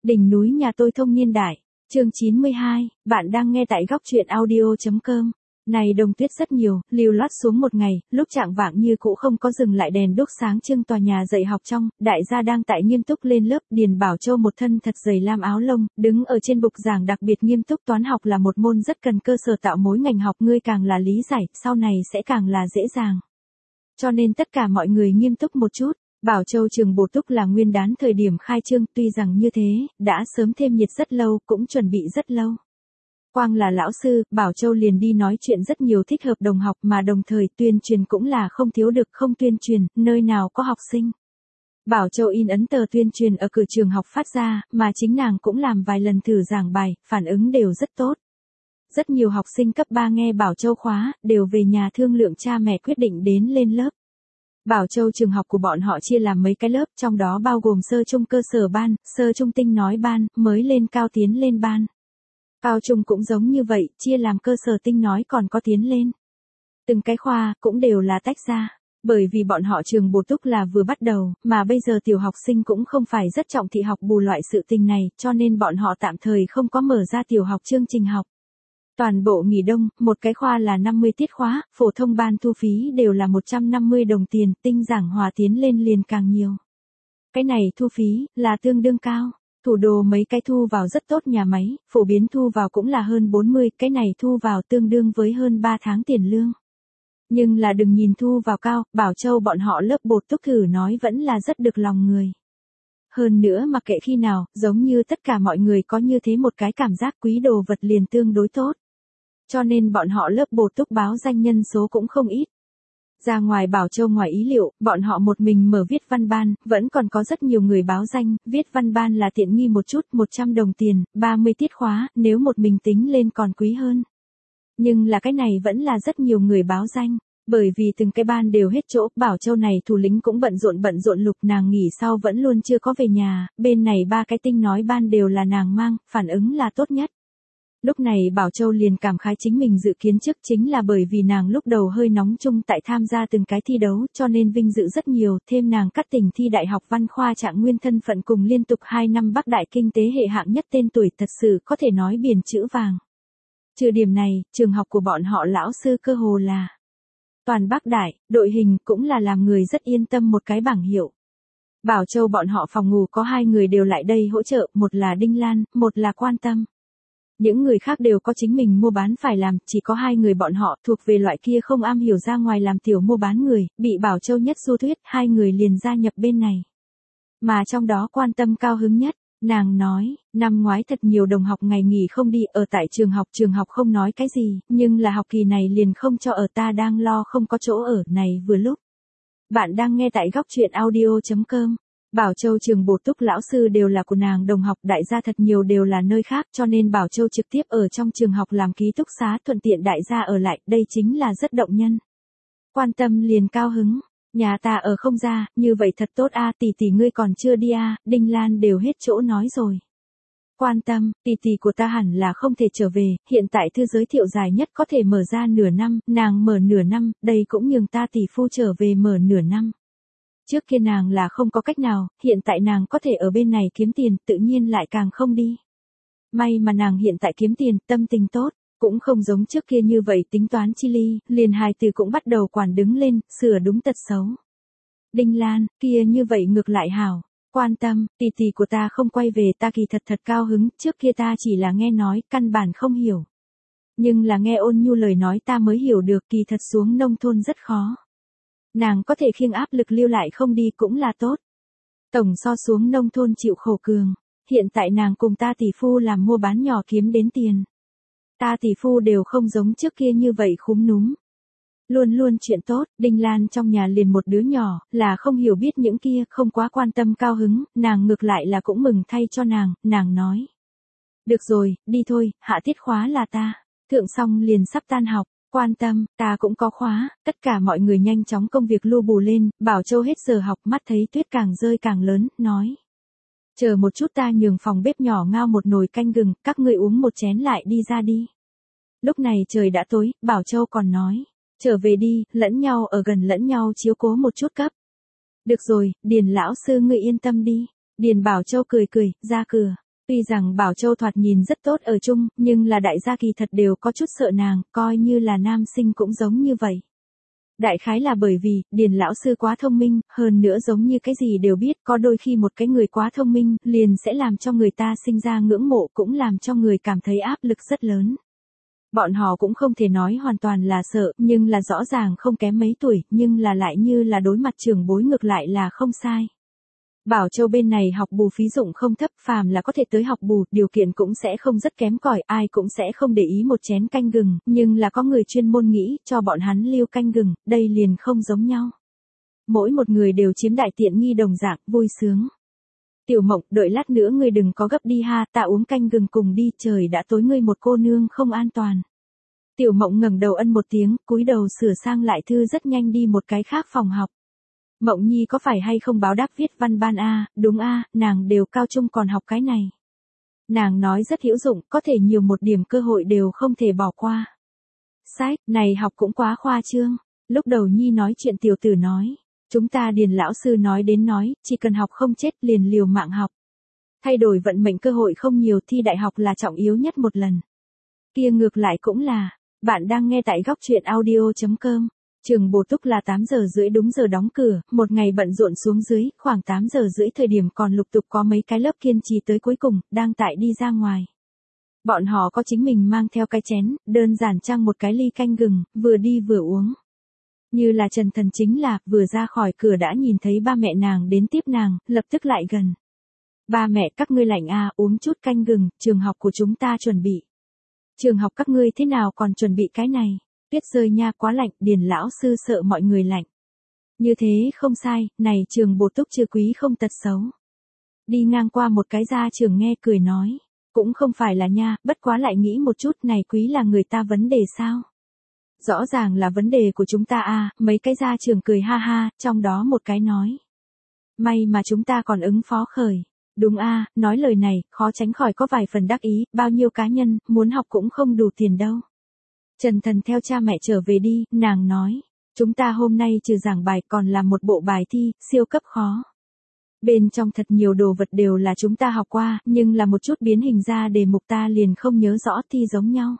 Đỉnh núi nhà tôi thông niên đại, chương 92, bạn đang nghe tại góc truyện audio.com. Này đồng tuyết rất nhiều, lưu loát xuống một ngày, lúc trạng vạng như cũ không có dừng lại đèn đuốc sáng trưng tòa nhà dạy học trong, đại gia đang tại nghiêm túc lên lớp, Điền Bảo Châu một thân thật dày lam áo lông, đứng ở trên bục giảng đặc biệt nghiêm túc toán học là một môn rất cần cơ sở tạo mối ngành học ngươi càng là lý giải, sau này sẽ càng là dễ dàng. Cho nên tất cả mọi người nghiêm túc một chút. Bảo Châu trường bổ túc là nguyên đán thời điểm khai trương, tuy rằng như thế, đã sớm thêm nhiệt rất lâu, cũng chuẩn bị rất lâu. Quang là lão sư, Bảo Châu liền đi nói chuyện rất nhiều thích hợp đồng học mà đồng thời tuyên truyền cũng là không thiếu được không tuyên truyền, nơi nào có học sinh. Bảo Châu in ấn tờ tuyên truyền ở cửa trường học phát ra, mà chính nàng cũng làm vài lần thử giảng bài, phản ứng đều rất tốt. Rất nhiều học sinh cấp 3 nghe Bảo Châu khóa, đều về nhà thương lượng cha mẹ quyết định đến lên lớp. Bảo Châu trường học của bọn họ chia làm mấy cái lớp, trong đó bao gồm sơ trung cơ sở ban, sơ trung tinh nói ban, mới lên cao tiến lên ban. Cao trung cũng giống như vậy, chia làm cơ sở tinh nói còn có tiến lên. Từng cái khoa cũng đều là tách ra, bởi vì bọn họ trường bổ túc là vừa bắt đầu, mà bây giờ tiểu học sinh cũng không phải rất trọng thị học bù loại sự tình này, cho nên bọn họ tạm thời không có mở ra tiểu học chương trình học. Toàn bộ nghỉ đông, một cái khoa là 50 tiết khóa, phổ thông ban thu phí đều là 150 đồng tiền, tinh giảng hòa tiến lên liền càng nhiều. Cái này thu phí, là tương đương cao. Thủ đô mấy cái thu vào rất tốt nhà máy, phổ biến thu vào cũng là hơn 40, cái này thu vào tương đương với hơn 3 tháng tiền lương. Nhưng là đừng nhìn thu vào cao, Bảo Châu bọn họ lớp bột túc thử nói vẫn là rất được lòng người. Hơn nữa mặc kệ khi nào, giống như tất cả mọi người có như thế một cái cảm giác quý đồ vật liền tương đối tốt. Cho nên bọn họ lớp bột túc báo danh nhân số cũng không ít. Ra ngoài Bảo Châu ngoài ý liệu, bọn họ một mình mở viết văn ban, vẫn còn có rất nhiều người báo danh, viết văn ban là tiện nghi một chút, 100 đồng tiền, 30 tiết khóa, nếu một mình tính lên còn quý hơn. Nhưng là cái này vẫn là rất nhiều người báo danh, bởi vì từng cái ban đều hết chỗ, Bảo Châu này thủ lĩnh cũng bận rộn lục nàng nghỉ sau vẫn luôn chưa có về nhà, bên này ba cái tinh nói ban đều là nàng mang, phản ứng là tốt nhất. Lúc này Bảo Châu liền cảm khái chính mình dự kiến trước chính là bởi vì nàng lúc đầu hơi nóng chung tại tham gia từng cái thi đấu cho nên vinh dự rất nhiều, thêm nàng cắt tỉnh thi đại học văn khoa trạng nguyên thân phận cùng liên tục 2 năm Bắc Đại kinh tế hệ hạng nhất tên tuổi thật sự có thể nói biển chữ vàng. Trừ điểm này, trường học của bọn họ lão sư cơ hồ là toàn Bắc Đại, đội hình cũng là làm người rất yên tâm một cái bảng hiệu. Bảo Châu bọn họ phòng ngủ có 2 người đều lại đây hỗ trợ, một là Đinh Lan, một là Quan Tâm. Những người khác đều có chính mình mua bán phải làm, chỉ có 2 người bọn họ thuộc về loại kia không am hiểu ra ngoài làm tiểu mua bán người, bị Bảo Châu nhất du thuyết, 2 người liền gia nhập bên này. Mà trong đó Quan Tâm cao hứng nhất, nàng nói, năm ngoái thật nhiều đồng học ngày nghỉ không đi, ở tại trường học không nói cái gì, nhưng là học kỳ này liền không cho ở, ta đang lo không có chỗ ở, này vừa lúc. Bạn đang nghe tại góc truyện audio.com. Bảo Châu trường bổ túc lão sư đều là của nàng đồng học, đại gia thật nhiều đều là nơi khác cho nên Bảo Châu trực tiếp ở trong trường học làm ký túc xá thuận tiện đại gia ở lại, đây chính là rất động nhân. Quan Tâm liền cao hứng, nhà ta ở không ra, như vậy thật tốt a, tỷ tỷ ngươi còn chưa đi a, Đinh Lan đều hết chỗ nói rồi. Quan Tâm, tỷ tỷ của ta hẳn là không thể trở về, hiện tại thư giới thiệu dài nhất có thể mở ra nửa năm, nàng mở nửa năm, đây cũng nhường ta tỷ phu trở về mở nửa năm. Trước kia nàng là không có cách nào, hiện tại nàng có thể ở bên này kiếm tiền, tự nhiên lại càng không đi. May mà nàng hiện tại kiếm tiền, tâm tình tốt, cũng không giống trước kia như vậy tính toán chi ly, liền hài từ cũng bắt đầu quản đứng lên, sửa đúng tật xấu. Đinh Lan, kia như vậy ngược lại hảo, Quan Tâm, tỷ tỷ của ta không quay về ta kỳ thật cao hứng, trước kia ta chỉ là nghe nói, căn bản không hiểu. Nhưng là nghe Ôn Nhu lời nói ta mới hiểu được kỳ thật xuống nông thôn rất khó. Nàng có thể khiêng áp lực lưu lại không đi cũng là tốt. Tổng so xuống nông thôn chịu khổ cường, hiện tại nàng cùng ta tỷ phu làm mua bán nhỏ kiếm đến tiền. Ta tỷ phu đều không giống trước kia như vậy khúm núm. Luôn luôn chuyện tốt, Đinh Lan trong nhà liền một đứa nhỏ, là không hiểu biết những kia, không quá quan tâm cao hứng, nàng ngược lại là cũng mừng thay cho nàng nói. Được rồi, đi thôi, hạ tiết khóa là ta, thượng xong liền sắp tan học. Quan Tâm, ta cũng có khóa, tất cả mọi người nhanh chóng công việc lu bù lên, Bảo Châu hết giờ học mắt thấy tuyết càng rơi càng lớn, nói. Chờ một chút ta nhường phòng bếp nhỏ ngao một nồi canh gừng, các ngươi uống một chén lại đi ra đi. Lúc này trời đã tối, Bảo Châu còn nói. Trở về đi, lẫn nhau ở gần lẫn nhau chiếu cố một chút cấp. Được rồi, Điền lão sư ngươi yên tâm đi. Điền Bảo Châu cười, ra cửa. Tuy rằng Bảo Châu thoạt nhìn rất tốt ở chung, nhưng là đại gia kỳ thật đều có chút sợ nàng, coi như là nam sinh cũng giống như vậy. Đại khái là bởi vì, Điền lão sư quá thông minh, hơn nữa giống như cái gì đều biết, có đôi khi một cái người quá thông minh, liền sẽ làm cho người ta sinh ra ngưỡng mộ, cũng làm cho người cảm thấy áp lực rất lớn. Bọn họ cũng không thể nói hoàn toàn là sợ, nhưng là rõ ràng không kém mấy tuổi, nhưng là lại như là đối mặt trưởng bối ngược lại là không sai. Bảo Châu bên này học bù phí dụng không thấp, phàm là có thể tới học bù, điều kiện cũng sẽ không rất kém cỏi, ai cũng sẽ không để ý một chén canh gừng, nhưng là có người chuyên môn nghĩ cho bọn hắn lưu canh gừng, đây liền không giống nhau. Mỗi một người đều chiếm đại tiện nghi đồng dạng, vui sướng. Tiểu Mộng, đợi lát nữa ngươi đừng có gấp đi ha, ta uống canh gừng cùng đi, trời đã tối, ngươi một cô nương không an toàn. Tiểu Mộng ngẩng đầu ân một tiếng, cúi đầu sửa sang lại thư rất nhanh đi một cái khác phòng học. Mộng Nhi có phải hay không báo đáp viết văn ban a, đúng a, nàng đều cao trung còn học cái này. Nàng nói rất hữu dụng, có thể nhiều một điểm cơ hội đều không thể bỏ qua. Sách, này học cũng quá khoa trương. Lúc đầu Nhi nói chuyện tiểu tử nói, chúng ta Điền lão sư nói đến nói, chỉ cần học không chết liền liều mạng học. Thay đổi vận mệnh cơ hội không nhiều, thi đại học là trọng yếu nhất một lần. Kia ngược lại cũng là, bạn đang nghe tại góc truyện audio.com. Trường bổ túc là 8 giờ rưỡi đúng giờ đóng cửa, một ngày bận rộn xuống dưới, khoảng 8 giờ rưỡi thời điểm còn lục tục có mấy cái lớp kiên trì tới cuối cùng, đang tại đi ra ngoài. Bọn họ có chính mình mang theo cái chén, đơn giản trang một cái ly canh gừng, vừa đi vừa uống. Như là Trần Thần chính là, vừa ra khỏi cửa đã nhìn thấy ba mẹ nàng đến tiếp nàng, lập tức lại gần. Ba mẹ các ngươi lạnh à, uống chút canh gừng, trường học của chúng ta chuẩn bị. Trường học các ngươi thế nào còn chuẩn bị cái này? Tuyết rơi nha, quá lạnh, Điền lão sư sợ mọi người lạnh. Như thế không sai, này trường bổ túc chưa quý không tật xấu. Đi ngang qua một cái gia trưởng nghe cười nói, cũng không phải là nha, bất quá lại nghĩ một chút, này quý là người ta vấn đề sao? Rõ ràng là vấn đề của chúng ta à, mấy cái gia trưởng cười ha ha, trong đó một cái nói. May mà chúng ta còn ứng phó khởi. Đúng a, nói lời này, khó tránh khỏi có vài phần đắc ý, bao nhiêu cá nhân, muốn học cũng không đủ tiền đâu. Trần Thần theo cha mẹ trở về đi, nàng nói, chúng ta hôm nay trừ giảng bài còn làm một bộ bài thi, siêu cấp khó. Bên trong thật nhiều đồ vật đều là chúng ta học qua, nhưng là một chút biến hình ra đề mục ta liền không nhớ rõ, thi giống nhau.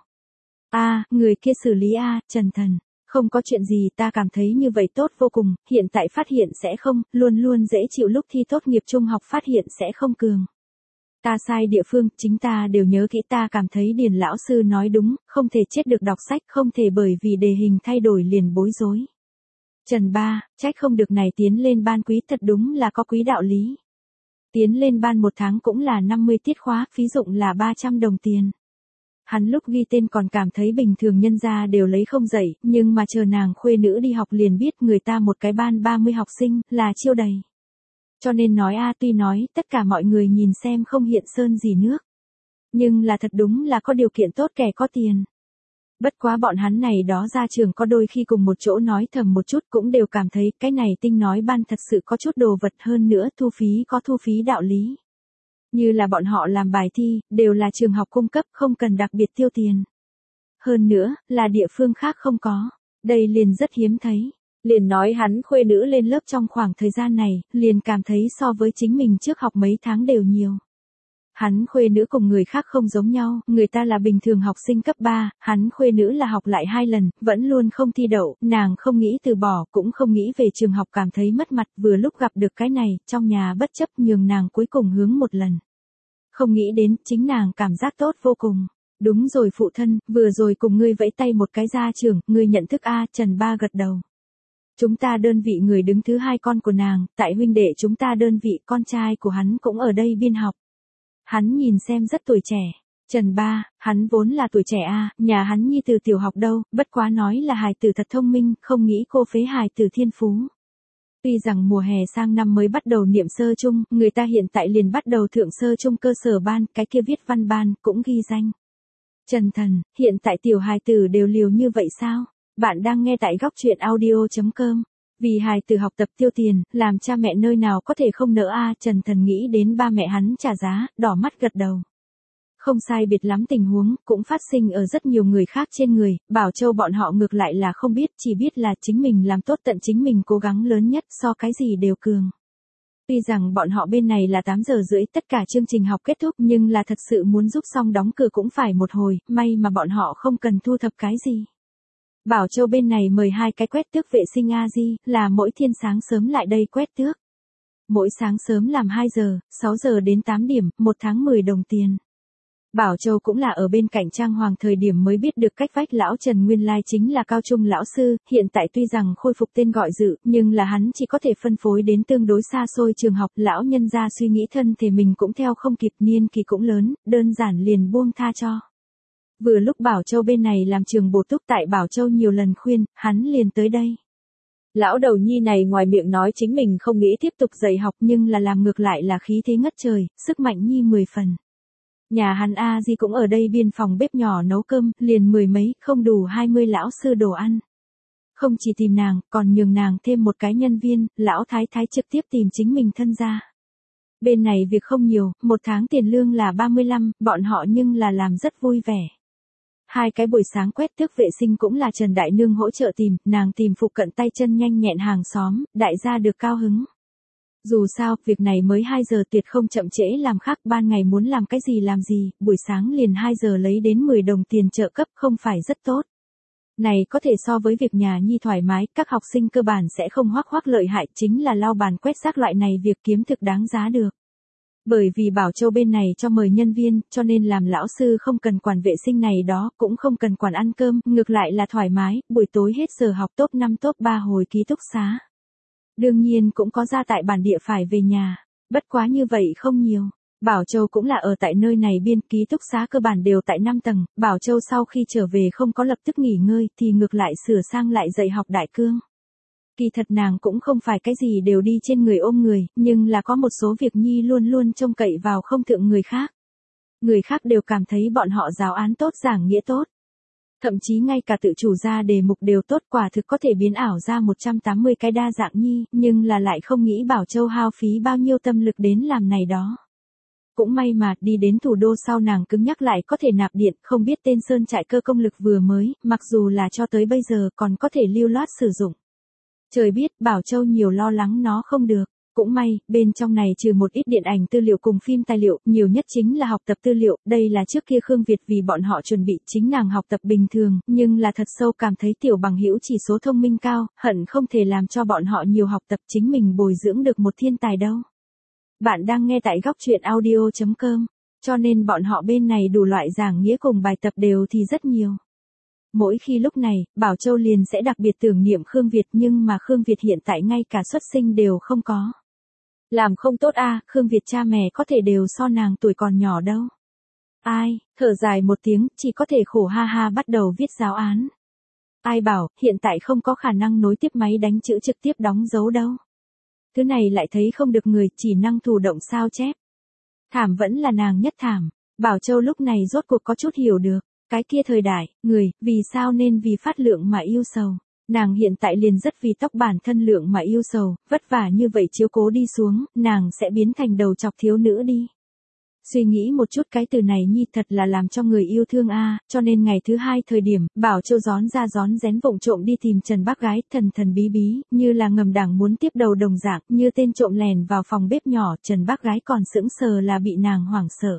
Người kia xử lý Trần Thần, không có chuyện gì, ta cảm thấy như vậy tốt vô cùng, hiện tại phát hiện sẽ không, luôn luôn dễ chịu, lúc thi tốt nghiệp trung học phát hiện sẽ không cường. Ta sai địa phương, chính ta đều nhớ kỹ, ta cảm thấy Điền lão sư nói đúng, không thể chết được đọc sách, không thể bởi vì đề hình thay đổi liền bối rối. Trần Ba, trách không được này tiến lên ban quý, thật đúng là có quý đạo lý. Tiến lên ban một tháng cũng là 50 tiết khóa, phí dụng là 300 đồng tiền. Hắn lúc ghi tên còn cảm thấy bình thường nhân gia đều lấy không dậy, nhưng mà chờ nàng khuê nữ đi học liền biết người ta một cái ban 30 học sinh, là chiêu đầy. Cho nên nói tuy nói, tất cả mọi người nhìn xem không hiện sơn gì nước. Nhưng là thật đúng là có điều kiện tốt kẻ có tiền. Bất quá bọn hắn này đó ra trường có đôi khi cùng một chỗ nói thầm một chút cũng đều cảm thấy cái này tinh nói ban thật sự có chút đồ vật, hơn nữa thu phí có thu phí đạo lý. Như là bọn họ làm bài thi, đều là trường học cung cấp, không cần đặc biệt tiêu tiền. Hơn nữa, là địa phương khác không có. Đây liền rất hiếm thấy. Liền nói hắn khuê nữ lên lớp trong khoảng thời gian này, liền cảm thấy so với chính mình trước học mấy tháng đều nhiều. Hắn khuê nữ cùng người khác không giống nhau, người ta là bình thường học sinh cấp 3, hắn khuê nữ là học lại 2 lần, vẫn luôn không thi đậu, nàng không nghĩ từ bỏ, cũng không nghĩ về trường học, cảm thấy mất mặt, vừa lúc gặp được cái này, trong nhà bất chấp nhường nàng cuối cùng hướng một lần. Không nghĩ đến, chính nàng cảm giác tốt vô cùng. Đúng rồi phụ thân, vừa rồi cùng ngươi vẫy tay một cái ra trường, ngươi nhận thức Trần Ba gật đầu. Chúng ta đơn vị người đứng thứ 2 con của nàng, tại huynh đệ chúng ta đơn vị, con trai của hắn cũng ở đây biên học. Hắn nhìn xem rất tuổi trẻ. Trần Ba, hắn vốn là tuổi trẻ nhà hắn nhi từ tiểu học đâu, bất quá nói là hài tử thật thông minh, không nghĩ cô phế hài tử thiên phú. Tuy rằng mùa hè sang năm mới bắt đầu niệm sơ trung, người ta hiện tại liền bắt đầu thượng sơ trung cơ sở ban, cái kia viết văn ban, cũng ghi danh. Trần Thần, hiện tại tiểu hài tử đều liều như vậy sao? Bạn đang nghe tại góc truyện audio.com. Vì hài tử học tập tiêu tiền, làm cha mẹ nơi nào có thể không nỡ Trần Thần nghĩ đến ba mẹ hắn trả giá, đỏ mắt gật đầu. Không sai biệt lắm tình huống, cũng phát sinh ở rất nhiều người khác trên người, Bảo Châu bọn họ ngược lại là không biết, chỉ biết là chính mình làm tốt tận chính mình cố gắng lớn nhất, so cái gì đều cường. Tuy rằng bọn họ bên này là 8 giờ rưỡi tất cả chương trình học kết thúc nhưng là thật sự muốn giúp xong đóng cửa cũng phải một hồi, may mà bọn họ không cần thu thập cái gì. Bảo Châu bên này mời 2 cái quét tước vệ sinh A-di, là mỗi thiên sáng sớm lại đây quét tước. Mỗi sáng sớm làm 2 giờ, 6 giờ đến 8 điểm, 1 tháng 10 đồng tiền. Bảo Châu cũng là ở bên cạnh Trang Hoàng thời điểm mới biết được cách vách lão Trần nguyên lai chính là cao trung lão sư, hiện tại tuy rằng khôi phục tên gọi dự, nhưng là hắn chỉ có thể phân phối đến tương đối xa xôi trường học, lão nhân gia suy nghĩ thân thể mình cũng theo không kịp, niên kỳ cũng lớn, đơn giản liền buông tha cho. Vừa lúc Bảo Châu bên này làm trường bổ túc tại Bảo Châu nhiều lần khuyên, hắn liền tới đây. Lão đầu nhi này ngoài miệng nói chính mình không nghĩ tiếp tục dạy học nhưng là làm ngược lại là khí thế ngất trời, sức mạnh nhi 10 phần. Nhà hắn A-di cũng ở đây biên phòng bếp nhỏ nấu cơm, liền 10 mấy, không đủ 20 lão sư đồ ăn. Không chỉ tìm nàng, còn nhường nàng thêm một cái nhân viên, lão thái thái trực tiếp tìm chính mình thân gia. Bên này việc không nhiều, 1 tháng tiền lương là 35, bọn họ nhưng là làm rất vui vẻ. 2 cái buổi sáng quét tước vệ sinh cũng là Trần Đại Nương hỗ trợ tìm, nàng tìm phụ cận tay chân nhanh nhẹn hàng xóm, đại gia được cao hứng. Dù sao, việc này mới 2 giờ tuyệt không chậm trễ làm khác, ban ngày muốn làm cái gì làm gì, buổi sáng liền 2 giờ lấy đến 10 đồng tiền trợ cấp không phải rất tốt. Này có thể so với việc nhà nhi thoải mái, các học sinh cơ bản sẽ không hoắc lợi hại, chính là lau bàn quét rác loại này việc kiếm thực đáng giá được. Bởi vì Bảo Châu bên này cho mời nhân viên, cho nên làm lão sư không cần quản vệ sinh này đó, cũng không cần quản ăn cơm, ngược lại là thoải mái, buổi tối hết giờ học top 5 top 3 hồi ký túc xá. Đương nhiên cũng có ra tại bản địa phải về nhà, bất quá như vậy không nhiều. Bảo Châu cũng là ở tại nơi này biên, ký túc xá cơ bản đều tại 5 tầng, Bảo Châu sau khi trở về không có lập tức nghỉ ngơi thì ngược lại sửa sang lại dạy học đại cương. Kỳ thật nàng cũng không phải cái gì đều đi trên người ôm người, nhưng là có một số việc nhi luôn luôn trông cậy vào không thượng người khác. Người khác đều cảm thấy bọn họ giáo án tốt giảng nghĩa tốt. Thậm chí ngay cả tự chủ ra đề mục đều tốt, quả thực có thể biến ảo ra 180 cái đa dạng nhi, nhưng là lại không nghĩ Bảo Châu hao phí bao nhiêu tâm lực đến làm này đó. Cũng may mà đi đến thủ đô sau nàng cứng nhắc lại có thể nạp điện, không biết tên sơn trại cơ công lực vừa mới, mặc dù là cho tới bây giờ còn có thể lưu loát sử dụng. Trời biết Bảo Châu nhiều lo lắng nó không được. Cũng may, bên trong này trừ một ít điện ảnh tư liệu cùng phim tài liệu, nhiều nhất chính là học tập tư liệu, đây là trước kia Khương Việt vì bọn họ chuẩn bị, chính nàng học tập bình thường, nhưng là thật sâu cảm thấy tiểu bằng hữu chỉ số thông minh cao, hận không thể làm cho bọn họ nhiều học tập, chính mình bồi dưỡng được một thiên tài đâu. Bạn đang nghe tại góc truyện audio.com, cho nên bọn họ bên này đủ loại giảng nghĩa cùng bài tập đều thì rất nhiều. Mỗi khi lúc này, Bảo Châu liền sẽ đặc biệt tưởng niệm Khương Việt, nhưng mà Khương Việt hiện tại ngay cả xuất sinh đều không có. Làm không tốt a, Khương Việt cha mẹ có thể đều so nàng tuổi còn nhỏ đâu. Ai, thở dài một tiếng, chỉ có thể khổ ha ha bắt đầu viết giáo án. Ai bảo, hiện tại không có khả năng nối tiếp máy đánh chữ trực tiếp đóng dấu đâu. Thứ này lại thấy không được người, chỉ năng thủ động sao chép. Thảm vẫn là nàng nhất thảm. Bảo Châu lúc này rốt cuộc có chút hiểu được. Cái kia thời đại, người, vì sao nên vì phát lượng mà yêu sầu. Nàng hiện tại liền rất vì tóc bản thân lượng mà yêu sầu, vất vả như vậy chiếu cố đi xuống, nàng sẽ biến thành đầu chọc thiếu nữ đi. Suy nghĩ một chút cái từ này nhi thật là làm cho người yêu thương a, cho nên ngày thứ 2 thời điểm, Bảo Châu rón rén vụng trộm đi tìm Trần bác gái, thần bí bí, như là ngầm đảng muốn tiếp đầu đồng dạng, như tên trộm lèn vào phòng bếp nhỏ, Trần bác gái còn sững sờ là bị nàng hoảng sợ.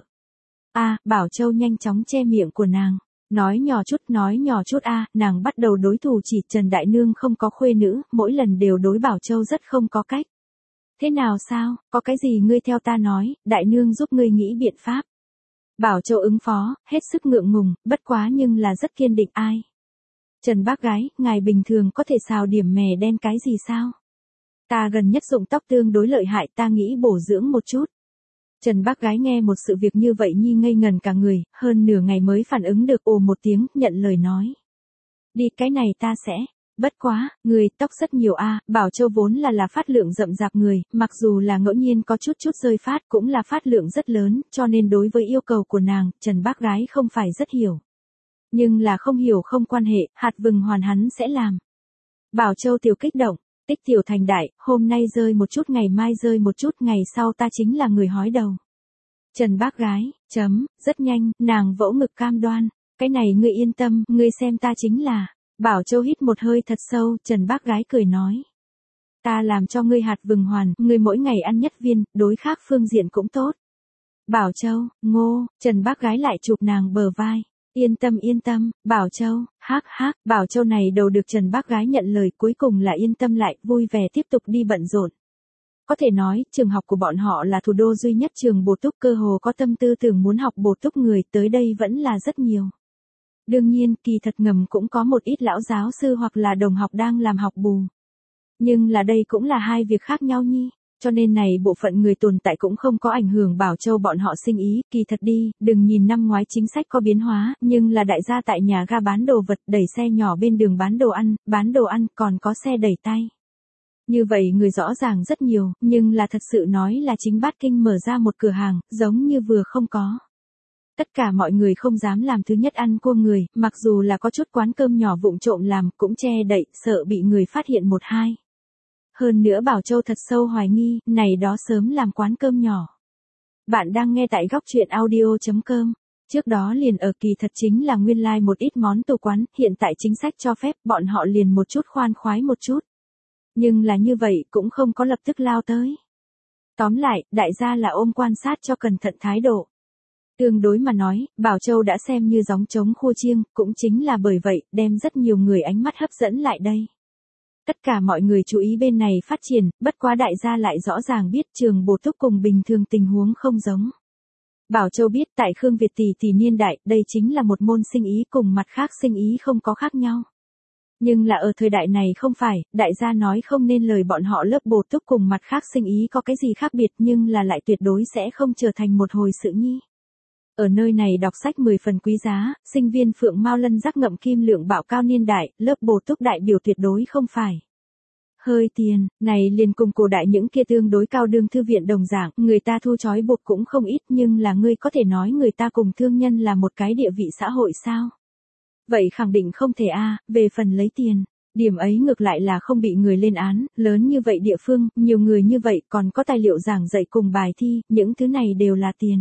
Bảo Châu nhanh chóng che miệng của nàng. Nói nhỏ chút nàng bắt đầu đối thủ chỉ Trần Đại Nương không có khuê nữ, mỗi lần đều đối Bảo Châu rất không có cách. Thế nào sao, có cái gì ngươi theo ta nói, Đại Nương giúp ngươi nghĩ biện pháp. Bảo Châu ứng phó, hết sức ngượng ngùng, bất quá nhưng là rất kiên định ai. Trần bác gái, ngài bình thường có thể xào điểm mè đen cái gì sao? Ta gần nhất dụng tóc tương đối lợi hại, ta nghĩ bổ dưỡng một chút. Trần bác gái nghe một sự việc như vậy nhi ngây ngần cả người, hơn nửa ngày mới phản ứng được, ồ một tiếng, nhận lời nói. Đi cái này ta sẽ, bất quá, người tóc rất nhiều Bảo Châu vốn là phát lượng rậm rạp người, mặc dù là ngẫu nhiên có chút rơi phát cũng là phát lượng rất lớn, cho nên đối với yêu cầu của nàng, Trần bác gái không phải rất hiểu. Nhưng là không hiểu không quan hệ, hạt vừng hoàn hắn sẽ làm. Bảo Châu tiểu kích động. Tích tiểu thành đại, hôm nay rơi một chút ngày mai rơi một chút, ngày sau ta chính là người hói đầu. Trần bác gái, rất nhanh, nàng vỗ ngực cam đoan, cái này ngươi yên tâm, ngươi xem ta chính là. Bảo Châu hít một hơi thật sâu, Trần bác gái cười nói. Ta làm cho ngươi hạt vừng hoàn, ngươi mỗi ngày ăn nhất viên, đối khác phương diện cũng tốt. Bảo Châu, Ngô, Trần bác gái lại chụp nàng bờ vai. Yên tâm, Bảo Châu, Bảo Châu này đầu được Trần bác gái nhận lời cuối cùng là yên tâm lại, vui vẻ tiếp tục đi bận rộn. Có thể nói, trường học của bọn họ là thủ đô duy nhất trường bổ túc cơ hồ có tâm tư tưởng muốn học bổ túc người tới đây vẫn là rất nhiều. Đương nhiên, kỳ thật ngầm cũng có một ít lão giáo sư hoặc là đồng học đang làm học bù. Nhưng là đây cũng là hai việc khác nhau nhi. Cho nên này bộ phận người tồn tại cũng không có ảnh hưởng Bảo Châu bọn họ sinh ý, kỳ thật đi, đừng nhìn năm ngoái chính sách có biến hóa, nhưng là đại gia tại nhà ga bán đồ vật, đẩy xe nhỏ bên đường bán đồ ăn, còn có xe đẩy tay. Như vậy người rõ ràng rất nhiều, nhưng là thật sự nói là chính Bát Kinh mở ra một cửa hàng, giống như vừa không có. Tất cả mọi người không dám làm thứ nhất ăn cua người, mặc dù là có chút quán cơm nhỏ vụng trộm làm, cũng che đậy, sợ bị người phát hiện một hai. Hơn nữa Bảo Châu thật sâu hoài nghi, này đó sớm làm quán cơm nhỏ. Bạn đang nghe tại góc chuyện audio.com. Trước đó liền ở kỳ thật chính là nguyên lai một ít món tủ quán, hiện tại chính sách cho phép, bọn họ liền một chút khoan khoái một chút. Nhưng là như vậy cũng không có lập tức lao tới. Tóm lại, đại gia là ôm quan sát cho cẩn thận thái độ. Tương đối mà nói, Bảo Châu đã xem như gióng trống khua chiêng, cũng chính là bởi vậy, đem rất nhiều người ánh mắt hấp dẫn lại đây. Tất cả mọi người chú ý bên này phát triển, bất quá đại gia lại rõ ràng biết trường bổ túc cùng bình thường tình huống không giống. Bảo Châu biết tại Khương Việt tỷ niên đại, đây chính là một môn sinh ý cùng mặt khác sinh ý không có khác nhau. Nhưng là ở thời đại này không phải, đại gia nói không nên lời bọn họ lớp bổ túc cùng mặt khác sinh ý có cái gì khác biệt nhưng là lại tuyệt đối sẽ không trở thành một hồi sự nhi. Ở nơi này đọc sách 10 phần quý giá, sinh viên Phượng Mao Lân giác ngậm kim lượng bạo cao niên đại, lớp bổ túc đại biểu tuyệt đối không phải. Hơi tiền, này liền cùng cổ đại những kia tương đối cao đương thư viện đồng dạng, người ta thu chói buộc cũng không ít nhưng là ngươi có thể nói người ta cùng thương nhân là một cái địa vị xã hội sao? Vậy khẳng định không thể a, về phần lấy tiền. Điểm ấy ngược lại là không bị người lên án, lớn như vậy địa phương, nhiều người như vậy còn có tài liệu giảng dạy cùng bài thi, những thứ này đều là tiền.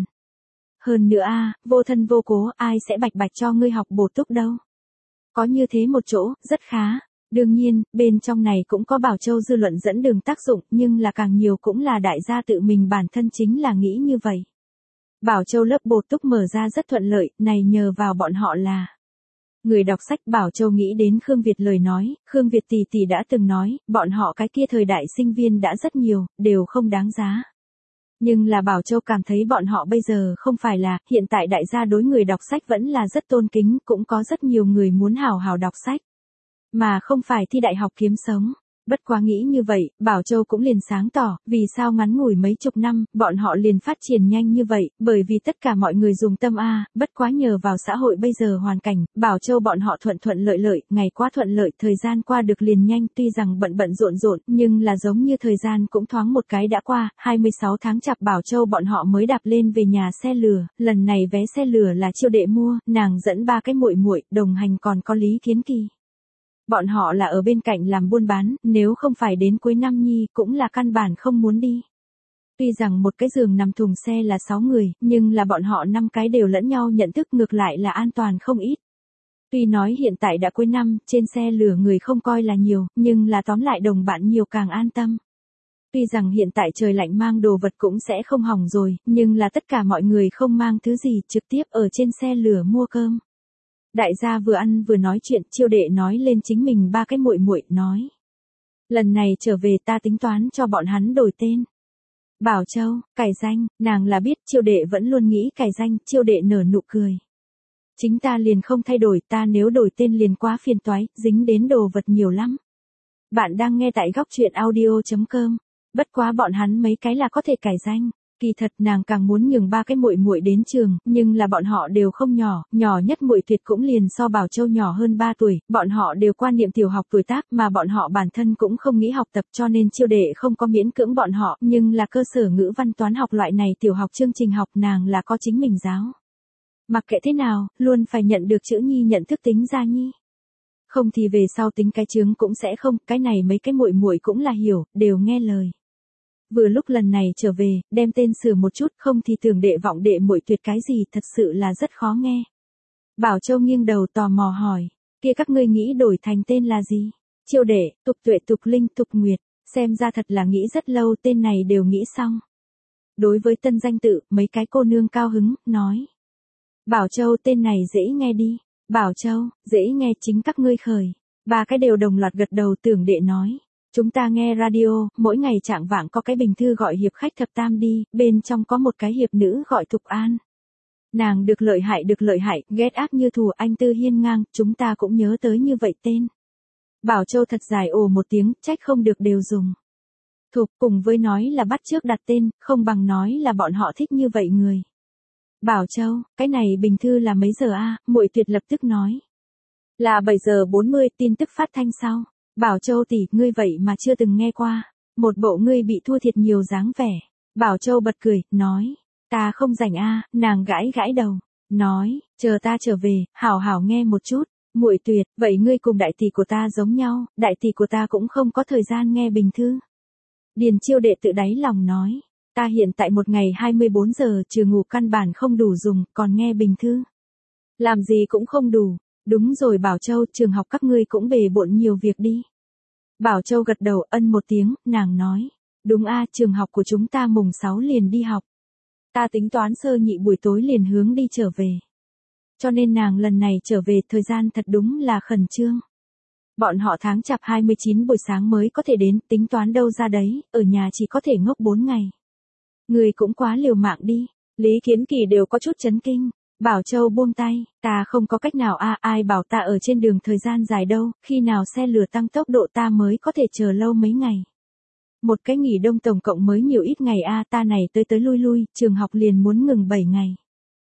Hơn nữa vô thân vô cố, ai sẽ bạch bạch cho ngươi học bổ túc đâu. Có như thế một chỗ, rất khá. Đương nhiên, bên trong này cũng có Bảo Châu dư luận dẫn đường tác dụng, nhưng là càng nhiều cũng là đại gia tự mình bản thân chính là nghĩ như vậy. Bảo Châu lớp bổ túc mở ra rất thuận lợi, này nhờ vào bọn họ là. Người đọc sách Bảo Châu nghĩ đến Khương Việt lời nói, Khương Việt tỷ đã từng nói, bọn họ cái kia thời đại sinh viên đã rất nhiều, đều không đáng giá. Nhưng là Bảo Châu cảm thấy bọn họ bây giờ không phải là, hiện tại đại gia đối người đọc sách vẫn là rất tôn kính, cũng có rất nhiều người muốn hào hào đọc sách. Mà không phải thi đại học kiếm sống. Bất quá nghĩ như vậy, Bảo Châu cũng liền sáng tỏ, vì sao ngắn ngủi mấy chục năm, bọn họ liền phát triển nhanh như vậy, bởi vì tất cả mọi người dùng tâm bất quá nhờ vào xã hội bây giờ hoàn cảnh, Bảo Châu bọn họ thuận lợi, ngày qua thuận lợi, thời gian qua được liền nhanh, tuy rằng bận rộn, nhưng là giống như thời gian cũng thoáng một cái đã qua, 26 tháng chạp Bảo Châu bọn họ mới đạp lên về nhà xe lửa, lần này vé xe lửa là Chiêu Đệ mua, nàng dẫn 3 cái muội, đồng hành còn có Lý Kiến Kỳ. Bọn họ là ở bên cạnh làm buôn bán, nếu không phải đến cuối năm nhi cũng là căn bản không muốn đi. Tuy rằng một cái giường nằm thùng xe là 6 người, nhưng là bọn họ 5 cái đều lẫn nhau nhận thức ngược lại là an toàn không ít. Tuy nói hiện tại đã cuối năm, trên xe lửa người không coi là nhiều, nhưng là tóm lại đồng bạn nhiều càng an tâm. Tuy rằng hiện tại trời lạnh mang đồ vật cũng sẽ không hỏng rồi, nhưng là tất cả mọi người không mang thứ gì trực tiếp ở trên xe lửa mua cơm. Đại gia vừa ăn vừa nói chuyện, Chiêu Đệ nói lên chính mình 3 cái muội, nói. Lần này trở về ta tính toán cho bọn hắn đổi tên. Bảo Châu, cải danh, nàng là biết Chiêu Đệ vẫn luôn nghĩ cải danh, Chiêu Đệ nở nụ cười. Chính ta liền không thay đổi, ta nếu đổi tên liền quá phiền toái, dính đến đồ vật nhiều lắm. Bạn đang nghe tại góc chuyện audio.com. Bất quá bọn hắn mấy cái là có thể cải danh. Kỳ thật nàng càng muốn nhường 3 cái muội đến trường, nhưng là bọn họ đều không nhỏ, nhỏ nhất muội Tuyệt cũng liền so Bảo Châu nhỏ hơn 3 tuổi, bọn họ đều quan niệm tiểu học tuổi tác mà bọn họ bản thân cũng không nghĩ học tập cho nên Chiêu Đệ không có miễn cưỡng bọn họ, nhưng là cơ sở ngữ văn toán học loại này tiểu học chương trình học nàng là có chính mình giáo. Mặc kệ thế nào, luôn phải nhận được chữ nhi nhận thức tính ra nhi. Không thì về sau tính cái chướng cũng sẽ không, cái này mấy cái muội cũng là hiểu, đều nghe lời. Vừa lúc lần này trở về, đem tên sửa một chút, không thì tưởng đệ vọng đệ muội Tuyệt cái gì thật sự là rất khó nghe. Bảo Châu nghiêng đầu tò mò hỏi, kia các ngươi nghĩ đổi thành tên là gì? Chiêu Đệ, Tục Tuệ, Tục Linh, Tục Nguyệt. Xem ra thật là nghĩ rất lâu tên này đều nghĩ xong. Đối với tân danh tự, mấy cái cô nương cao hứng, nói. Bảo Châu tên này dễ nghe đi. Bảo Châu, dễ nghe chính các ngươi khởi. Ba cái đều đồng loạt gật đầu tưởng đệ nói. Chúng ta nghe radio, mỗi ngày trạng vạng có cái bình thư gọi hiệp khách thập tam đi, bên trong có một cái hiệp nữ gọi Thục An. Nàng được lợi hại, ghét ác như thù anh tư hiên ngang, chúng ta cũng nhớ tới như vậy tên. Bảo Châu thật dài ồ một tiếng, trách không được đều dùng. Thục cùng với nói là bắt chước đặt tên, không bằng nói là bọn họ thích như vậy người. Bảo Châu, cái này bình thư là mấy giờ a? Muội Tuyệt lập tức nói. Là 7 giờ 40, tin tức phát thanh sau. Bảo Châu tỷ, ngươi vậy mà chưa từng nghe qua. Một bộ ngươi bị thua thiệt nhiều dáng vẻ. Bảo Châu bật cười, nói. Ta không rảnh a. Nàng gãi đầu. Nói, chờ ta trở về, hảo hảo nghe một chút. Muội Tuyệt, vậy ngươi cùng đại tỷ của ta giống nhau, đại tỷ của ta cũng không có thời gian nghe bình thư. Điền Chiêu đệ tự đáy lòng nói. Ta hiện tại một ngày 24 giờ trừ ngủ căn bản không đủ dùng, còn nghe bình thư. Làm gì cũng không đủ. Đúng rồi Bảo Châu, trường học các ngươi cũng bề bộn nhiều việc đi. Bảo Châu gật đầu ân một tiếng, nàng nói. Đúng a, trường học của chúng ta mùng 6 liền đi học. Ta tính toán sơ nhị buổi tối liền hướng đi trở về. Cho nên nàng lần này trở về thời gian thật đúng là khẩn trương. Bọn họ tháng chạp 29 buổi sáng mới có thể đến, tính toán đâu ra đấy, ở nhà chỉ có thể ngốc 4 ngày. Người cũng quá liều mạng đi. Lý Kiến Kỳ đều có chút chấn kinh. Bảo Châu buông tay, ta không có cách nào a, ai bảo ta ở trên đường thời gian dài đâu, khi nào xe lửa tăng tốc độ ta mới có thể chờ lâu mấy ngày. Một cái nghỉ đông tổng cộng mới nhiều ít ngày a, ta này tới lui, trường học liền muốn ngừng 7 ngày.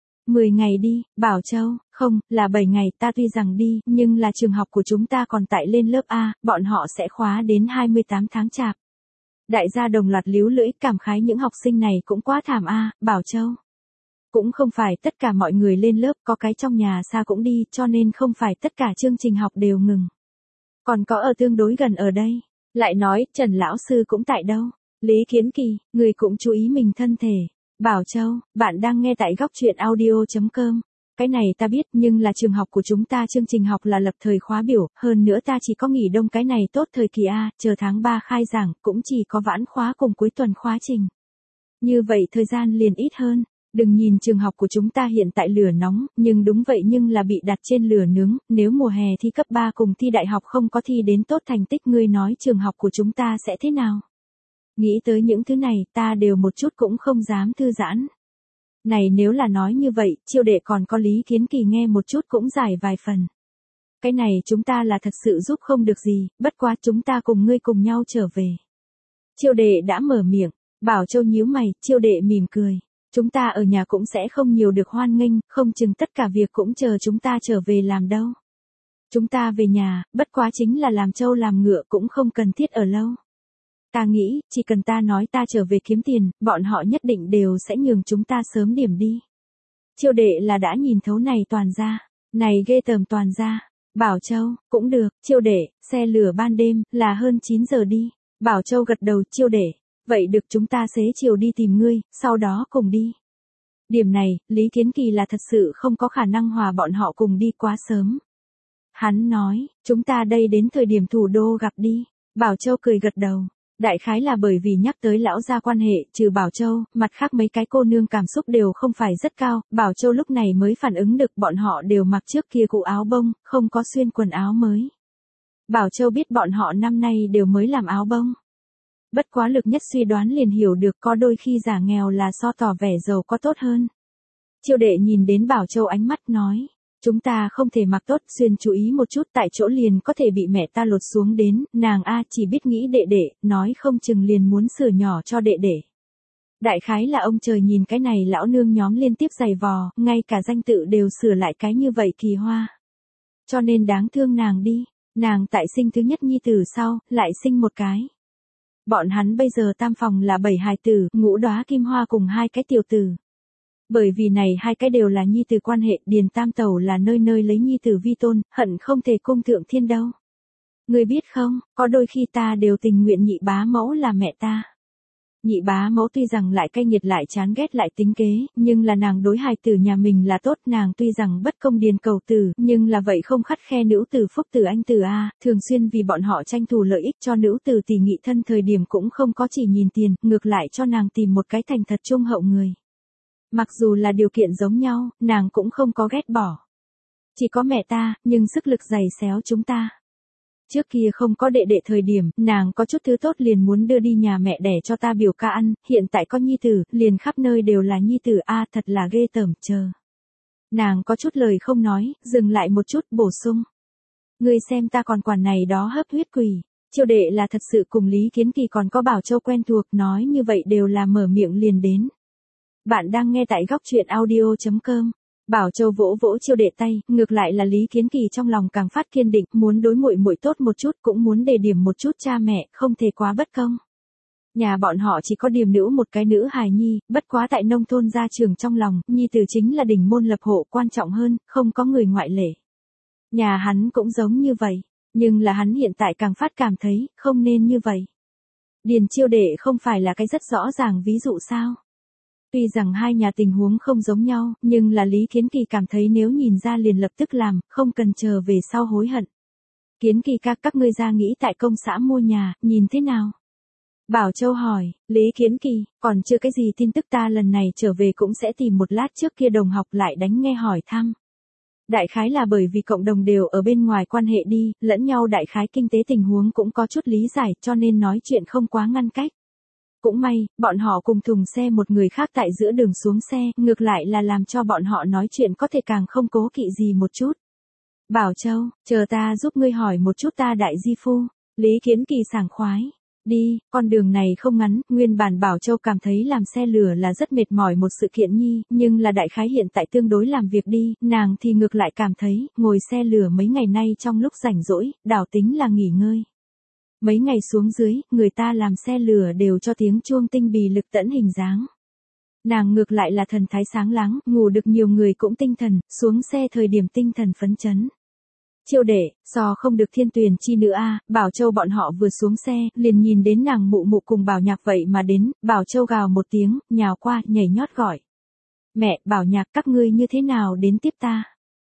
10 ngày đi, Bảo Châu, không, là 7 ngày, ta tuy rằng đi, nhưng là trường học của chúng ta còn tại lên lớp A, bọn họ sẽ khóa đến 28 tháng chạp. Đại gia đồng loạt líu lưỡi cảm khái những học sinh này cũng quá thảm a, Bảo Châu. Cũng không phải tất cả mọi người lên lớp, có cái trong nhà xa cũng đi, cho nên không phải tất cả chương trình học đều ngừng. Còn có ở tương đối gần ở đây. Lại nói, Trần Lão Sư cũng tại đâu. Lý Kiến Kỳ, người cũng chú ý mình thân thể. Bảo Châu, bạn đang nghe tại góc truyện audio.com. Cái này ta biết, nhưng là trường học của chúng ta chương trình học là lập thời khóa biểu, hơn nữa ta chỉ có nghỉ đông cái này tốt thời kỳ A, chờ tháng 3 khai giảng, cũng chỉ có vãn khóa cùng cuối tuần khóa trình. Như vậy thời gian liền ít hơn. Đừng nhìn trường học của chúng ta hiện tại lửa nóng, nhưng đúng vậy nhưng là bị đặt trên lửa nướng, nếu mùa hè thi cấp 3 cùng thi đại học không có thi đến tốt thành tích ngươi nói trường học của chúng ta sẽ thế nào? Nghĩ tới những thứ này ta đều một chút cũng không dám thư giãn. Này nếu là nói như vậy, Chiêu đệ còn có Lý Kiến Kỳ nghe một chút cũng giải vài phần. Cái này chúng ta là thật sự giúp không được gì, bất quá chúng ta cùng ngươi cùng nhau trở về. Chiêu đệ đã mở miệng, Bảo Châu nhíu mày, Chiêu đệ mỉm cười. Chúng ta ở nhà cũng sẽ không nhiều được hoan nghênh, không chừng tất cả việc cũng chờ chúng ta trở về làm đâu. Chúng ta về nhà, bất quá chính là làm trâu làm ngựa cũng không cần thiết ở lâu. Ta nghĩ, chỉ cần ta nói ta trở về kiếm tiền, bọn họ nhất định đều sẽ nhường chúng ta sớm điểm đi. Chiêu đệ là đã nhìn thấu này toàn ra. Này ghê tởm toàn ra. Bảo Châu, cũng được, Chiêu đệ, xe lửa ban đêm, là hơn 9 giờ đi. Bảo Châu gật đầu, Chiêu đệ. Vậy được chúng ta xế chiều đi tìm ngươi, sau đó cùng đi. Điểm này, Lý Kiến Kỳ là thật sự không có khả năng hòa bọn họ cùng đi quá sớm. Hắn nói, chúng ta đây đến thời điểm thủ đô gặp đi. Bảo Châu cười gật đầu. Đại khái là bởi vì nhắc tới lão gia quan hệ, trừ Bảo Châu, mặt khác mấy cái cô nương cảm xúc đều không phải rất cao, Bảo Châu lúc này mới phản ứng được bọn họ đều mặc trước kia cũ áo bông, không có xuyên quần áo mới. Bảo Châu biết bọn họ năm nay đều mới làm áo bông. Bất quá lực nhất suy đoán liền hiểu được có đôi khi giả nghèo là so tỏ vẻ giàu có tốt hơn. Chiêu đệ nhìn đến Bảo Châu ánh mắt nói. Chúng ta không thể mặc tốt, xuyên chú ý một chút tại chỗ liền có thể bị mẹ ta lột xuống đến, nàng A chỉ biết nghĩ đệ đệ, nói không chừng liền muốn sửa nhỏ cho đệ đệ. Đại khái là ông trời nhìn cái này lão nương nhóm liên tiếp giày vò, ngay cả danh tự đều sửa lại cái như vậy kỳ hoa. Cho nên đáng thương nàng đi, nàng tại sinh thứ nhất nhi tử sau, lại sinh một cái. Bọn hắn bây giờ tam phòng là 7 hài tử, ngũ đóa kim hoa cùng 2 cái tiểu tử. Bởi vì này 2 cái đều là nhi tử quan hệ, Điền Tam Tẩu là nơi nơi lấy nhi tử vi tôn, hận không thể cung thượng thiên đâu. Ngươi biết không, có đôi khi ta đều tình nguyện nhị bá mẫu là mẹ ta. Nhị bá mẫu tuy rằng lại cay nghiệt lại chán ghét lại tính kế, nhưng là nàng đối hài tử nhà mình là tốt, nàng tuy rằng bất công điền cầu tử, nhưng là vậy không khắt khe nữ tử phúc tử anh tử a, thường xuyên vì bọn họ tranh thủ lợi ích cho nữ tử tỷ nghị thân thời điểm cũng không có chỉ nhìn tiền, ngược lại cho nàng tìm một cái thành thật trung hậu người. Mặc dù là điều kiện giống nhau, nàng cũng không có ghét bỏ. Chỉ có mẹ ta, nhưng sức lực dày xéo chúng ta. Trước kia không có đệ đệ thời điểm, nàng có chút thứ tốt liền muốn đưa đi nhà mẹ đẻ cho ta biểu ca ăn, hiện tại có nhi tử, liền khắp nơi đều là nhi tử a, thật là ghê tởm, chờ. Nàng có chút lời không nói, dừng lại một chút bổ sung. Ngươi xem ta còn quản này đó hấp huyết quỷ. Chiêu đệ là thật sự cùng Lý Kiến Kỳ còn có Bảo Châu quen thuộc, nói như vậy đều là mở miệng liền đến. Bạn đang nghe tại góc truyện audio.com. Bảo Châu vỗ vỗ Chiêu đệ tay, ngược lại là Lý Kiến Kỳ trong lòng càng phát kiên định, muốn đối muội muội tốt một chút, cũng muốn đề điểm một chút cha mẹ, không thể quá bất công. Nhà bọn họ chỉ có điềm nữ một cái nữ hài nhi, bất quá tại nông thôn gia trường trong lòng, nhi tử chính là đỉnh môn lập hộ, quan trọng hơn, không có người ngoại lệ. Nhà hắn cũng giống như vậy, nhưng là hắn hiện tại càng phát cảm thấy, không nên như vậy. Điền Chiêu đệ không phải là cái rất rõ ràng ví dụ sao? Tuy rằng hai nhà tình huống không giống nhau, nhưng là Lý Kiến Kỳ cảm thấy nếu nhìn ra liền lập tức làm, không cần chờ về sau hối hận. Kiến Kỳ ca, các ngươi ra nghĩ tại công xã mua nhà, nhìn thế nào? Bảo Châu hỏi, Lý Kiến Kỳ, còn chưa cái gì tin tức, ta lần này trở về cũng sẽ tìm một lát trước kia đồng học lại đánh nghe hỏi thăm. Đại khái là bởi vì cộng đồng đều ở bên ngoài quan hệ đi, lẫn nhau đại khái kinh tế tình huống cũng có chút lý giải, cho nên nói chuyện không quá ngăn cách. Cũng may, bọn họ cùng thùng xe một người khác tại giữa đường xuống xe, ngược lại là làm cho bọn họ nói chuyện có thể càng không cố kỵ gì một chút. Bảo Châu, chờ ta giúp ngươi hỏi một chút ta đại di phu. Lý Kiến Kỳ sảng khoái. Đi, con đường này không ngắn, nguyên bản Bảo Châu cảm thấy làm xe lửa là rất mệt mỏi một sự kiện nhi, nhưng là đại khái hiện tại tương đối làm việc đi, nàng thì ngược lại cảm thấy, ngồi xe lửa mấy ngày nay trong lúc rảnh rỗi, đảo tính là nghỉ ngơi. Mấy ngày xuống dưới, người ta làm xe lửa đều cho tiếng chuông tinh bì lực tẫn hình dáng. Nàng ngược lại là thần thái sáng láng, ngủ được nhiều người cũng tinh thần, xuống xe thời điểm tinh thần phấn chấn. Chiêu đệ, so không được Thiên Tuyền chi nữ a, Bảo Châu bọn họ vừa xuống xe, liền nhìn đến nàng mụ mụ cùng Bảo Nhạc vậy mà đến, Bảo Châu gào một tiếng, nhào qua, nhảy nhót gọi. Mẹ, Bảo Nhạc, các ngươi như thế nào đến tiếp ta?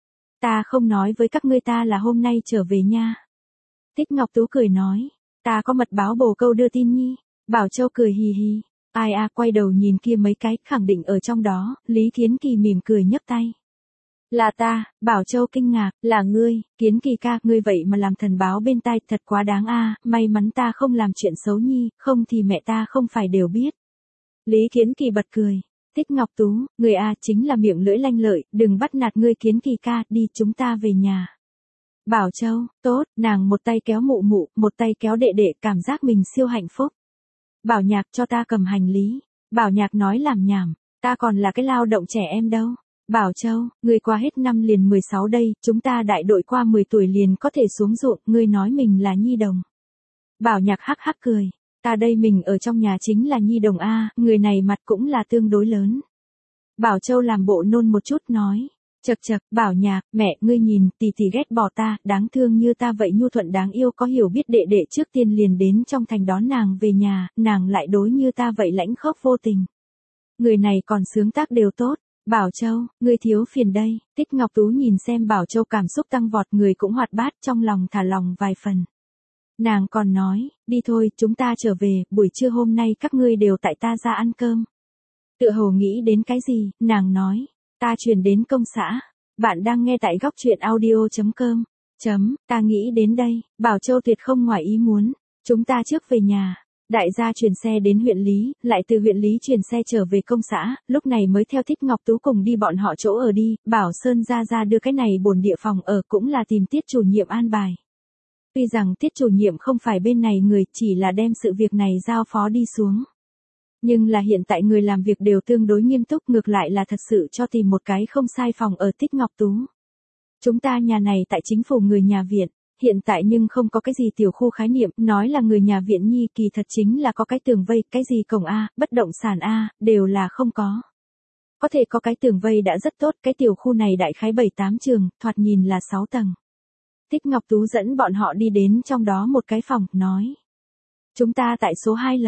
Ta không nói với các ngươi ta là hôm nay trở về nha. Tích Ngọc Tú cười nói, ta có mật báo bồ câu đưa tin nhi. Bảo Châu cười hì hì, ai a, quay đầu nhìn kia mấy cái, khẳng định ở trong đó, Lý Kiến Kỳ mỉm cười nhấc tay. Là ta, Bảo Châu kinh ngạc, là ngươi, Kiến Kỳ ca, ngươi vậy mà làm thần báo bên tai, thật quá đáng a, may mắn ta không làm chuyện xấu nhi, không thì mẹ ta không phải đều biết. Lý Kiến Kỳ bật cười, Tích Ngọc Tú, người a chính là miệng lưỡi lanh lợi, đừng bắt nạt ngươi Kiến Kỳ ca, đi chúng ta về nhà. Bảo Châu, tốt, nàng một tay kéo mụ mụ, một tay kéo đệ đệ, cảm giác mình siêu hạnh phúc. Bảo Nhạc, cho ta cầm hành lý. Bảo Nhạc nói làm nhảm, ta còn là cái lao động trẻ em đâu. Bảo Châu, ngươi qua hết năm liền 16 đây, chúng ta đại đội qua 10 tuổi liền có thể xuống ruộng, ngươi nói mình là nhi đồng. Bảo Nhạc hắc hắc cười, ta đây mình ở trong nhà chính là nhi đồng a, người này mặt cũng là tương đối lớn. Bảo Châu làm bộ nôn một chút nói, chậc chậc, Bảo Nhạc, mẹ, ngươi nhìn, tỷ tỷ ghét bỏ ta, đáng thương như ta vậy nhu thuận đáng yêu có hiểu biết đệ đệ trước tiên liền đến trong thành đón nàng về nhà, nàng lại đối như ta vậy lãnh khốc vô tình. Người này còn sướng tác đều tốt. Bảo Châu, ngươi thiếu phiền đây. Tích Ngọc Tú nhìn xem Bảo Châu cảm xúc tăng vọt, người cũng hoạt bát, trong lòng thả lòng vài phần. Nàng còn nói, đi thôi, chúng ta trở về, buổi trưa hôm nay các ngươi đều tại ta ra ăn cơm. Tựa hồ nghĩ đến cái gì, nàng nói, ta chuyển đến công xã. Bạn đang nghe tại góc truyện audio.com. Ta nghĩ đến đây, Bảo Châu tuyệt không ngoài ý muốn. Chúng ta trước về nhà. Đại gia chuyển xe đến huyện Lý, lại từ huyện Lý chuyển xe trở về công xã, lúc này mới theo Tích Ngọc Tú cùng đi bọn họ chỗ ở đi, Bảo Sơn ra đưa cái này bổn địa phòng ở cũng là tìm Tiết chủ nhiệm an bài. Tuy rằng Tiết chủ nhiệm không phải bên này người, chỉ là đem sự việc này giao phó đi xuống. Nhưng là hiện tại người làm việc đều tương đối nghiêm túc, ngược lại là thật sự cho tìm một cái không sai phòng ở Tích Ngọc Tú. Chúng ta nhà này tại chính phủ người nhà viện. Hiện tại nhưng không có cái gì tiểu khu khái niệm, nói là người nhà viện nhi kỳ thật chính là có cái tường vây, cái gì cổng A, bất động sản A, đều là không có. Có thể có cái tường vây đã rất tốt, cái tiểu khu này đại khái 7-8 trường, thoạt nhìn là 6 tầng. Tích Ngọc Tú dẫn bọn họ đi đến trong đó một cái phòng, nói. Chúng ta tại số 2 lầu.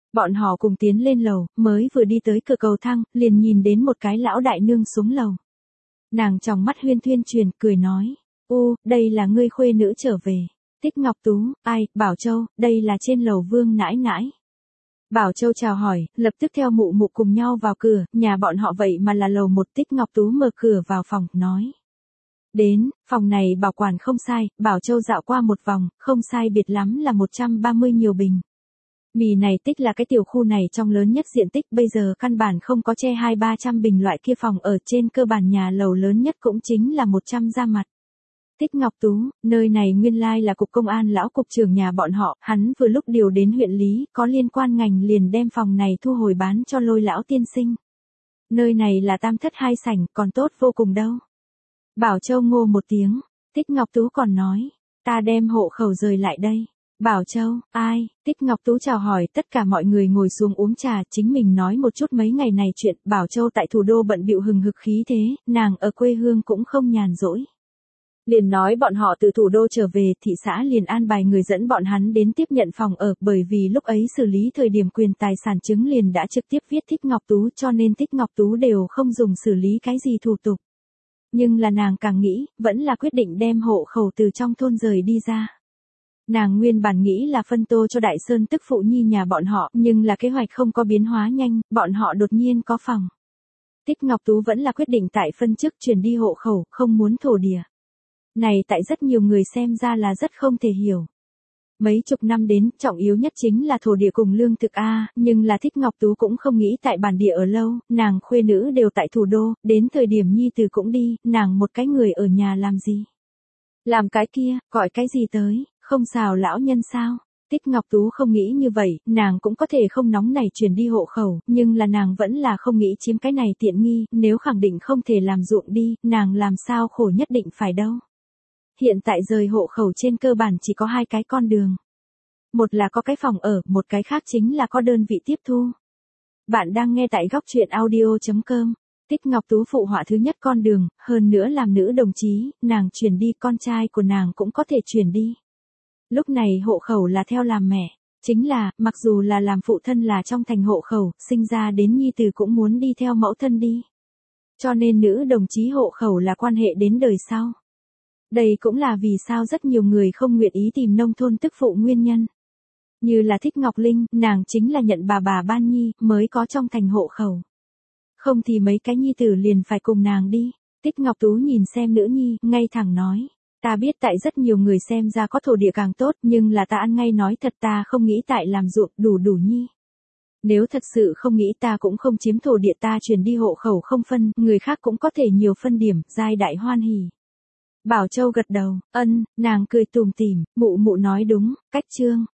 Bọn họ cùng tiến lên lầu, mới vừa đi tới cửa cầu thang, liền nhìn đến một cái lão đại nương xuống lầu. Nàng trong mắt huyên thuyên truyền, cười nói, đây là ngươi khuê nữ trở về. Tích Ngọc Tú, ai, Bảo Châu, đây là trên lầu Vương nãi nãi. Bảo Châu chào hỏi, lập tức theo mụ mụ cùng nhau vào cửa, nhà bọn họ vậy mà là lầu một. Tích Ngọc Tú mở cửa vào phòng, nói. Đến, phòng này bảo quản không sai, Bảo Châu dạo qua một vòng, không sai biệt lắm là 130 nhiều bình. Mì này Tích là cái tiểu khu này trong lớn nhất diện tích, bây giờ căn bản không có che 200-300 bình loại kia phòng ở, trên cơ bản nhà lầu lớn nhất cũng chính là 100 ra mặt. Tích Ngọc Tú, nơi này nguyên lai là cục công an lão cục trưởng nhà bọn họ, hắn vừa lúc điều đến huyện lý, có liên quan ngành liền đem phòng này thu hồi bán cho Lôi lão tiên sinh. Nơi này là tam thất hai sảnh, còn tốt vô cùng đâu. Bảo Châu ngô một tiếng, Tích Ngọc Tú còn nói, ta đem hộ khẩu rời lại đây. Bảo Châu, ai? Tích Ngọc Tú chào hỏi, tất cả mọi người ngồi xuống uống trà, chính mình nói một chút mấy ngày này chuyện. Bảo Châu tại thủ đô bận bịu hừng hực khí thế, nàng ở quê hương cũng không nhàn rỗi. Liền nói bọn họ từ thủ đô trở về, thị xã liền an bài người dẫn bọn hắn đến tiếp nhận phòng ở, bởi vì lúc ấy xử lý thời điểm quyền tài sản chứng liền đã trực tiếp viết Tích Ngọc Tú, cho nên Tích Ngọc Tú đều không dùng xử lý cái gì thủ tục. Nhưng là nàng càng nghĩ, vẫn là quyết định đem hộ khẩu từ trong thôn rời đi ra. Nàng nguyên bản nghĩ là phân tô cho Đại Sơn tức phụ nhi nhà bọn họ, nhưng là kế hoạch không có biến hóa nhanh, bọn họ đột nhiên có phòng. Tích Ngọc Tú vẫn là quyết định tại phân chức chuyển đi hộ khẩu, không muốn thổ địa. Này tại rất nhiều người xem ra là rất không thể hiểu. Mấy chục năm đến, trọng yếu nhất chính là thổ địa cùng lương thực a, nhưng là Tích Ngọc Tú cũng không nghĩ tại bản địa ở lâu, nàng khuê nữ đều tại thủ đô, đến thời điểm nhi tử cũng đi, nàng một cái người ở nhà làm gì? Làm cái kia, gọi cái gì tới, không xào lão nhân sao? Tích Ngọc Tú không nghĩ như vậy, nàng cũng có thể không nóng này chuyển đi hộ khẩu, nhưng là nàng vẫn là không nghĩ chiếm cái này tiện nghi, nếu khẳng định không thể làm ruộng đi, nàng làm sao khổ nhất định phải đâu. Hiện tại rời hộ khẩu trên cơ bản chỉ có hai cái con đường. Một là có cái phòng ở, một cái khác chính là có đơn vị tiếp thu. Bạn đang nghe tại góc truyện audio.com. Tích Ngọc Tú phụ họa thứ nhất con đường, hơn nữa làm nữ đồng chí, nàng chuyển đi, con trai của nàng cũng có thể chuyển đi. Lúc này hộ khẩu là theo làm mẹ, chính là, mặc dù là làm phụ thân là trong thành hộ khẩu, sinh ra đến nhi tử cũng muốn đi theo mẫu thân đi. Cho nên nữ đồng chí hộ khẩu là quan hệ đến đời sau. Đây cũng là vì sao rất nhiều người không nguyện ý tìm nông thôn tức phụ nguyên nhân. Như là Thích Ngọc Linh, nàng chính là nhận bà ban nhi, mới có trong thành hộ khẩu. Không thì mấy cái nhi tử liền phải cùng nàng đi. Tích Ngọc Tú nhìn xem nữ nhi, ngay thẳng nói. Ta biết tại rất nhiều người xem ra có thổ địa càng tốt, nhưng là ta ăn ngay nói thật, ta không nghĩ tại làm ruộng, đủ nhi. Nếu thật sự không nghĩ ta cũng không chiếm thổ địa, ta chuyển đi hộ khẩu không phân, người khác cũng có thể nhiều phân điểm, giai đại hoan hỉ. Bảo Châu gật đầu, nàng cười tủm tỉm, mụ nói đúng, cách chương.